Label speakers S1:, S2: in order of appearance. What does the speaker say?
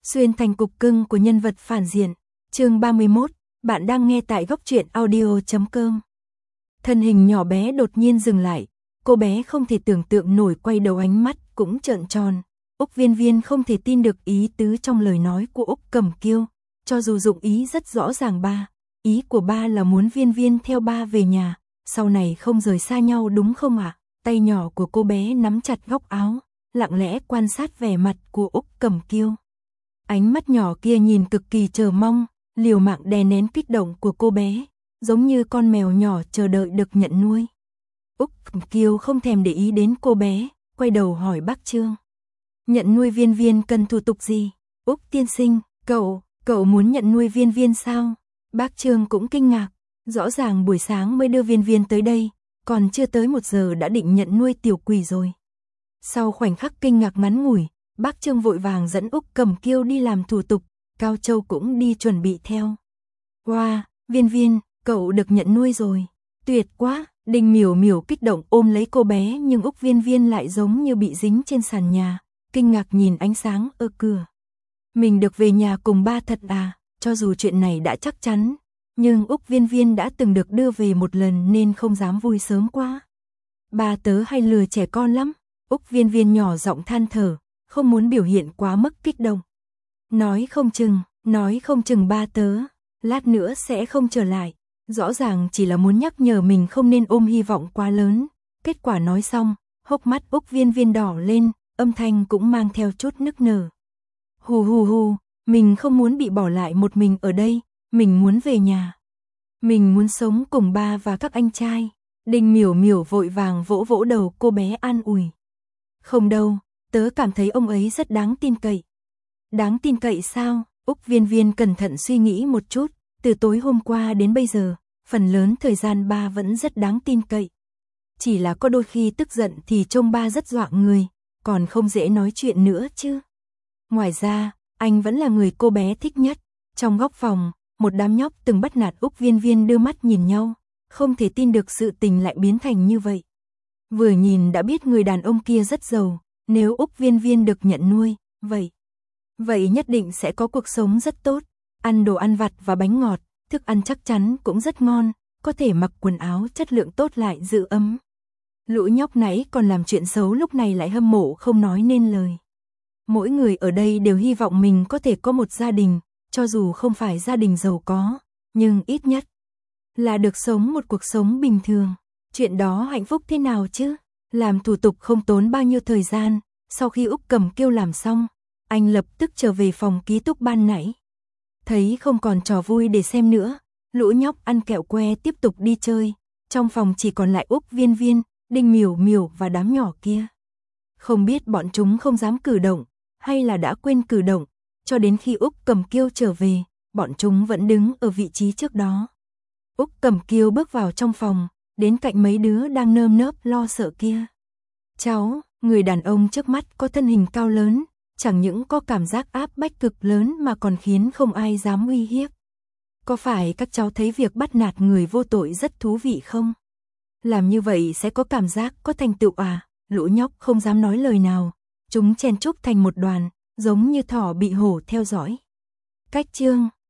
S1: Xuyên thành cục cưng của nhân vật phản diện. Chương 31, bạn đang nghe tại góc truyện audio.com. Thân hình nhỏ bé đột nhiên dừng lại, cô bé không thể tưởng tượng nổi, quay đầu ánh mắt cũng trợn tròn. Úc Viên Viên không thể tin được ý tứ trong lời nói của Úc Cẩm Kiêu, cho dù dụng ý rất rõ ràng. Ý của ba là muốn Viên Viên theo ba về nhà, sau này không rời xa nhau đúng không ạ? Tay nhỏ của cô bé nắm chặt góc áo, lặng lẽ quan sát vẻ mặt của Úc Cẩm Kiêu. Ánh mắt nhỏ kia nhìn cực kỳ chờ mong, liều mạng đè nén kích động của cô bé, giống như con mèo nhỏ chờ đợi được nhận nuôi. Úc Cẩm Kiêu không thèm để ý đến cô bé, quay đầu hỏi bác Trương. Nhận nuôi Viên Viên cần thủ tục gì? Úc tiên sinh, cậu muốn nhận nuôi Viên Viên sao? Bác Trương cũng kinh ngạc, rõ ràng buổi sáng mới đưa Viên Viên tới đây, còn chưa tới 1 giờ đã định nhận nuôi tiểu quỷ rồi. Sau khoảnh khắc kinh ngạc ngắn ngủi, bác Trương vội vàng dẫn Úc Cẩm Kiêu đi làm thủ tục, Cao Châu cũng đi chuẩn bị theo. Wow, Viên Viên, cậu được nhận nuôi rồi, tuyệt quá. Đinh Miểu Miểu kích động ôm lấy cô bé, nhưng Úc Viên Viên lại giống như bị dính trên sàn nhà, kinh ngạc nhìn ánh sáng ở cửa. Mình được về nhà cùng ba thật à? Cho dù chuyện này đã chắc chắn, nhưng Úc Viên Viên đã từng được đưa về một lần nên không dám vui sớm quá. Ba tớ hay lừa trẻ con lắm. Úc Viên Viên nhỏ giọng than thở, không muốn biểu hiện quá mức kích động. Nói không chừng ba tớ lát nữa sẽ không trở lại. Rõ ràng chỉ là muốn nhắc nhở mình không nên ôm hy vọng quá lớn. Kết quả nói xong, hốc mắt Úc Viên Viên đỏ lên, âm thanh cũng mang theo chút nức nở. Hù, mình không muốn bị bỏ lại một mình ở đây, mình muốn về nhà. Mình muốn sống cùng ba và các anh trai. Đinh Miểu Miểu vội vàng vỗ vỗ đầu cô bé an ủi. Không đâu, tớ cảm thấy ông ấy rất đáng tin cậy. Đáng tin cậy sao? Úc Viên Viên cẩn thận suy nghĩ một chút, từ tối hôm qua đến bây giờ, phần lớn thời gian ba vẫn rất đáng tin cậy. Chỉ là có đôi khi tức giận thì trông ba rất dọa người, còn không dễ nói chuyện nữa chứ. Ngoài ra, anh vẫn là người cô bé thích nhất. Trong góc phòng, một đám nhóc từng bắt nạt Úc Viên Viên đưa mắt nhìn nhau, không thể tin được sự tình lại biến thành như vậy. Vừa nhìn đã biết người đàn ông kia rất giàu, nếu Úc Viên Viên được nhận nuôi, vậy nhất định sẽ có cuộc sống rất tốt, ăn đồ ăn vặt và bánh ngọt, thức ăn chắc chắn cũng rất ngon, có thể mặc quần áo chất lượng tốt lại giữ ấm. Lũ nhóc nãy còn làm chuyện xấu lúc này lại hâm mộ không nói nên lời. Mỗi người ở đây đều hy vọng mình có thể có một gia đình, cho dù không phải gia đình giàu có, nhưng ít nhất là được sống một cuộc sống bình thường. Chuyện đó hạnh phúc thế nào chứ? Làm thủ tục không tốn bao nhiêu thời gian, sau khi Úc Cẩm Kiêu làm xong, anh lập tức trở về phòng ký túc ban nãy. Thấy không còn trò vui để xem nữa, lũ nhóc ăn kẹo que tiếp tục đi chơi, trong phòng chỉ còn lại Úc Viên Viên, Đinh Miểu Miểu và đám nhỏ kia. Không biết bọn chúng không dám cử động, hay là đã quên cử động, cho đến khi Úc Cẩm Kiêu trở về, bọn chúng vẫn đứng ở vị trí trước đó. Úc Cẩm Kiêu bước vào trong phòng, đến cạnh mấy đứa đang nơm nớp lo sợ kia. Cháu, người đàn ông trước mắt có thân hình cao lớn, chẳng những có cảm giác áp bách cực lớn mà còn khiến không ai dám uy hiếp. Có phải các cháu thấy việc bắt nạt người vô tội rất thú vị không? Làm như vậy sẽ có cảm giác có thành tựu à? Lũ nhóc không dám nói lời nào, chúng chen chúc thành một đoàn, giống như thỏ bị hổ theo dõi. Cách chương